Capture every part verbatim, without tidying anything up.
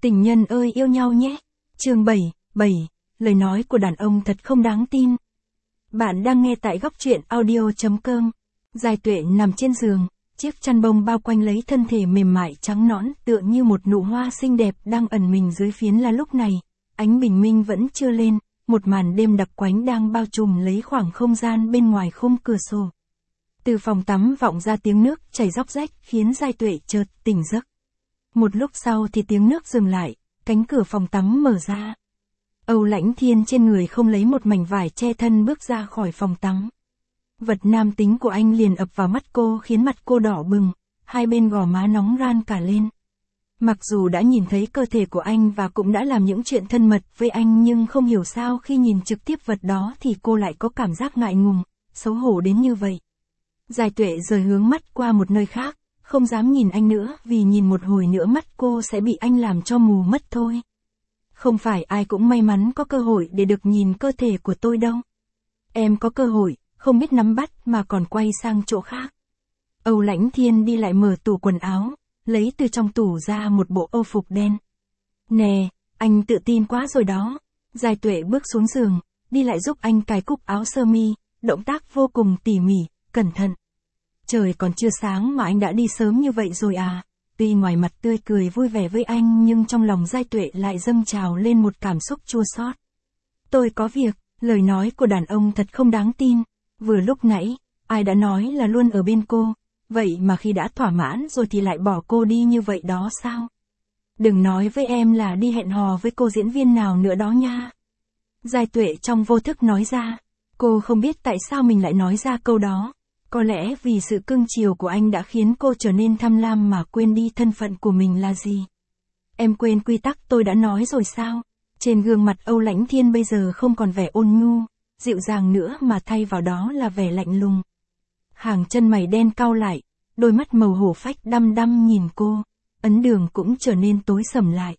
Tình nhân ơi yêu nhau nhé. Chương bảy, bảy, lời nói của đàn ông thật không đáng tin. Bạn đang nghe tại góc truyện audio chấm com. Giai Tuệ nằm trên giường, chiếc chăn bông bao quanh lấy thân thể mềm mại trắng nõn tựa như một nụ hoa xinh đẹp đang ẩn mình dưới phiến lá lúc này. Ánh bình minh vẫn chưa lên, một màn đêm đặc quánh đang bao trùm lấy khoảng không gian bên ngoài khung cửa sổ. Từ phòng tắm vọng ra tiếng nước chảy róc rách khiến Giai Tuệ chợt tỉnh giấc. Một lúc sau thì tiếng nước dừng lại, cánh cửa phòng tắm mở ra. Âu Lãnh Thiên trên người không lấy một mảnh vải che thân bước ra khỏi phòng tắm. Vật nam tính của anh liền ập vào mắt cô khiến mặt cô đỏ bừng, hai bên gò má nóng ran cả lên. Mặc dù đã nhìn thấy cơ thể của anh và cũng đã làm những chuyện thân mật với anh nhưng không hiểu sao khi nhìn trực tiếp vật đó thì cô lại có cảm giác ngại ngùng, xấu hổ đến như vậy. Giai Tuệ rời hướng mắt qua một nơi khác, không dám nhìn anh nữa vì nhìn một hồi nữa mắt cô sẽ bị anh làm cho mù mất thôi. Không phải ai cũng may mắn có cơ hội để được nhìn cơ thể của tôi đâu. Em có cơ hội, không biết nắm bắt mà còn quay sang chỗ khác. Âu Lãnh Thiên đi lại mở tủ quần áo, lấy từ trong tủ ra một bộ âu phục đen. Nè, anh tự tin quá rồi đó. Giai Tuệ bước xuống giường, đi lại giúp anh cài cúc áo sơ mi, động tác vô cùng tỉ mỉ, cẩn thận. Trời còn chưa sáng mà anh đã đi sớm như vậy rồi à? Tuy ngoài mặt tươi cười vui vẻ với anh nhưng trong lòng Giai Tuệ lại dâng trào lên một cảm xúc chua xót. Tôi có việc, lời nói của đàn ông thật không đáng tin. Vừa lúc nãy, ai đã nói là luôn ở bên cô, vậy mà khi đã thỏa mãn rồi thì lại bỏ cô đi như vậy đó sao? Đừng nói với em là đi hẹn hò với cô diễn viên nào nữa đó nha. Giai Tuệ trong vô thức nói ra, cô không biết tại sao mình lại nói ra câu đó. Có lẽ vì sự cưng chiều của anh đã khiến cô trở nên tham lam mà quên đi thân phận của mình là gì. Em quên quy tắc tôi đã nói rồi sao? Trên gương mặt Âu Lãnh Thiên bây giờ không còn vẻ ôn nhu, dịu dàng nữa mà thay vào đó là vẻ lạnh lùng. Hàng chân mày đen cau lại, đôi mắt màu hổ phách đăm đăm nhìn cô, ấn đường cũng trở nên tối sầm lại.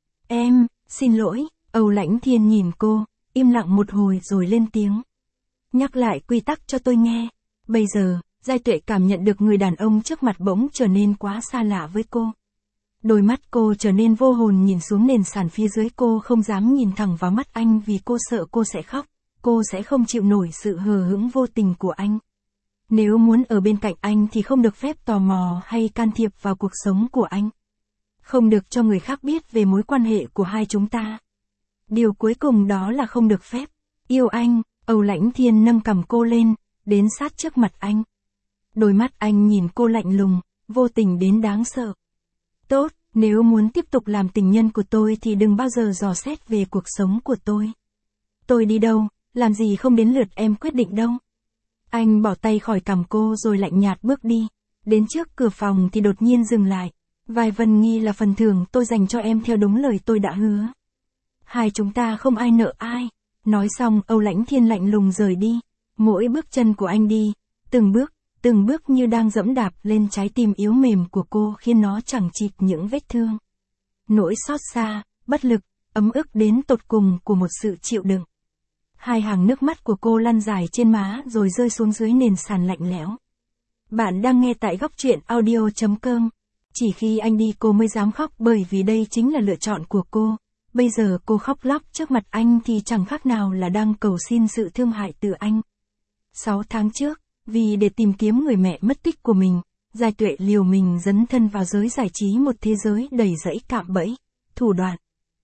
Em, xin lỗi, Âu Lãnh Thiên nhìn cô, im lặng một hồi rồi lên tiếng. Nhắc lại quy tắc cho tôi nghe. Bây giờ, Giai Tuệ cảm nhận được người đàn ông trước mặt bỗng trở nên quá xa lạ với cô. Đôi mắt cô trở nên vô hồn nhìn xuống nền sàn phía dưới, cô không dám nhìn thẳng vào mắt anh vì cô sợ cô sẽ khóc, cô sẽ không chịu nổi sự hờ hững vô tình của anh. Nếu muốn ở bên cạnh anh thì không được phép tò mò hay can thiệp vào cuộc sống của anh. Không được cho người khác biết về mối quan hệ của hai chúng ta. Điều cuối cùng đó là không được phép yêu anh. Âu Lãnh Thiên nâng cằm cô lên, đến sát trước mặt anh. Đôi mắt anh nhìn cô lạnh lùng, vô tình đến đáng sợ. Tốt, nếu muốn tiếp tục làm tình nhân của tôi thì đừng bao giờ dò xét về cuộc sống của tôi. Tôi đi đâu, làm gì không đến lượt em quyết định đâu. Anh bỏ tay khỏi cằm cô rồi lạnh nhạt bước đi. Đến trước cửa phòng thì đột nhiên dừng lại. Vài vần nghi là phần thưởng tôi dành cho em theo đúng lời tôi đã hứa. Hai chúng ta không ai nợ ai. Nói xong Âu Lãnh Thiên lạnh lùng rời đi. Mỗi bước chân của anh đi, từng bước, từng bước như đang dẫm đạp lên trái tim yếu mềm của cô khiến nó chẳng chịt những vết thương. Nỗi xót xa, bất lực, ấm ức đến tột cùng của một sự chịu đựng. Hai hàng nước mắt của cô lăn dài trên má rồi rơi xuống dưới nền sàn lạnh lẽo. Bạn đang nghe tại góc truyện audio chấm com. Chỉ khi anh đi cô mới dám khóc bởi vì đây chính là lựa chọn của cô. Bây giờ cô khóc lóc trước mặt anh thì chẳng khác nào là đang cầu xin sự thương hại từ anh. Sáu tháng trước, vì để tìm kiếm người mẹ mất tích của mình, Giai Tuệ liều mình dấn thân vào giới giải trí, một thế giới đầy rẫy cạm bẫy, thủ đoạn.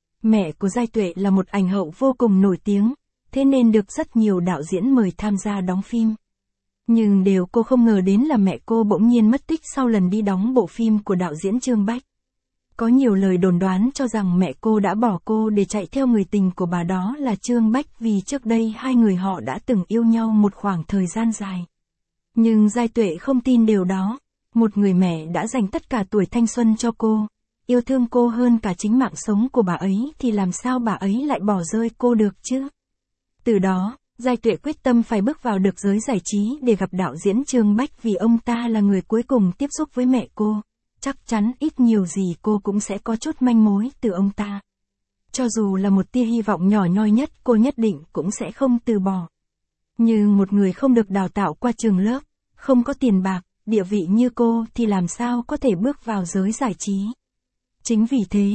Mẹ của Giai Tuệ là một ảnh hậu vô cùng nổi tiếng, thế nên được rất nhiều đạo diễn mời tham gia đóng phim. Nhưng điều cô không ngờ đến là mẹ cô bỗng nhiên mất tích sau lần đi đóng bộ phim của đạo diễn Trương Bách. Có nhiều lời đồn đoán cho rằng mẹ cô đã bỏ cô để chạy theo người tình của bà, đó là Trương Bách, vì trước đây hai người họ đã từng yêu nhau một khoảng thời gian dài. Nhưng Giai Tuệ không tin điều đó. Một người mẹ đã dành tất cả tuổi thanh xuân cho cô, yêu thương cô hơn cả chính mạng sống của bà ấy thì làm sao bà ấy lại bỏ rơi cô được chứ? Từ đó, Giai Tuệ quyết tâm phải bước vào được giới giải trí để gặp đạo diễn Trương Bách vì ông ta là người cuối cùng tiếp xúc với mẹ cô. Chắc chắn ít nhiều gì cô cũng sẽ có chút manh mối từ ông ta. Cho dù là một tia hy vọng nhỏ nhoi nhất cô nhất định cũng sẽ không từ bỏ. Nhưng một người không được đào tạo qua trường lớp, không có tiền bạc, địa vị như cô thì làm sao có thể bước vào giới giải trí. Chính vì thế,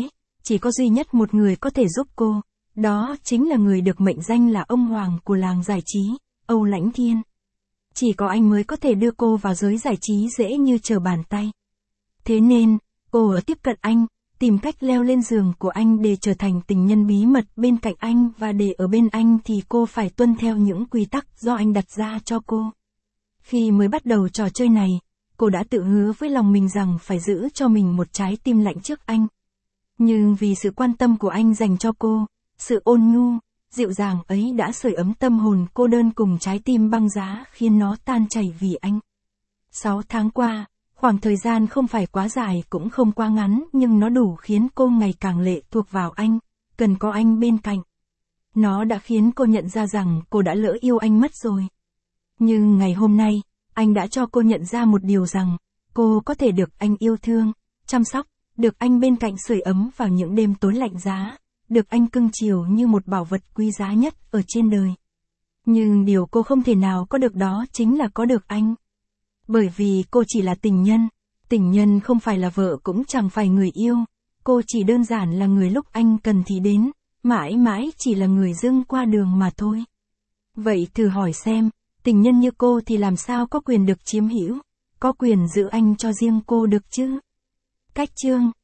chỉ có duy nhất một người có thể giúp cô, đó chính là người được mệnh danh là ông hoàng của làng giải trí, Âu Lãnh Thiên. Chỉ có anh mới có thể đưa cô vào giới giải trí dễ như trở bàn tay. Thế nên, cô ở tiếp cận anh, tìm cách leo lên giường của anh để trở thành tình nhân bí mật bên cạnh anh, và để ở bên anh thì cô phải tuân theo những quy tắc do anh đặt ra cho cô. Khi mới bắt đầu trò chơi này, cô đã tự hứa với lòng mình rằng phải giữ cho mình một trái tim lạnh trước anh. Nhưng vì sự quan tâm của anh dành cho cô, sự ôn nhu, dịu dàng ấy đã sưởi ấm tâm hồn cô đơn cùng trái tim băng giá khiến nó tan chảy vì anh. Sáu tháng qua, khoảng thời gian không phải quá dài cũng không quá ngắn, nhưng nó đủ khiến cô ngày càng lệ thuộc vào anh, cần có anh bên cạnh. Nó đã khiến cô nhận ra rằng cô đã lỡ yêu anh mất rồi. Nhưng ngày hôm nay, anh đã cho cô nhận ra một điều rằng, cô có thể được anh yêu thương, chăm sóc, được anh bên cạnh sưởi ấm vào những đêm tối lạnh giá, được anh cưng chiều như một bảo vật quý giá nhất ở trên đời. Nhưng điều cô không thể nào có được đó chính là có được anh. Bởi vì cô chỉ là tình nhân, tình nhân không phải là vợ cũng chẳng phải người yêu, cô chỉ đơn giản là người lúc anh cần thì đến, mãi mãi chỉ là người dưng qua đường mà thôi. Vậy thử hỏi xem, tình nhân như cô thì làm sao có quyền được chiếm hữu, có quyền giữ anh cho riêng cô được chứ? Cách chương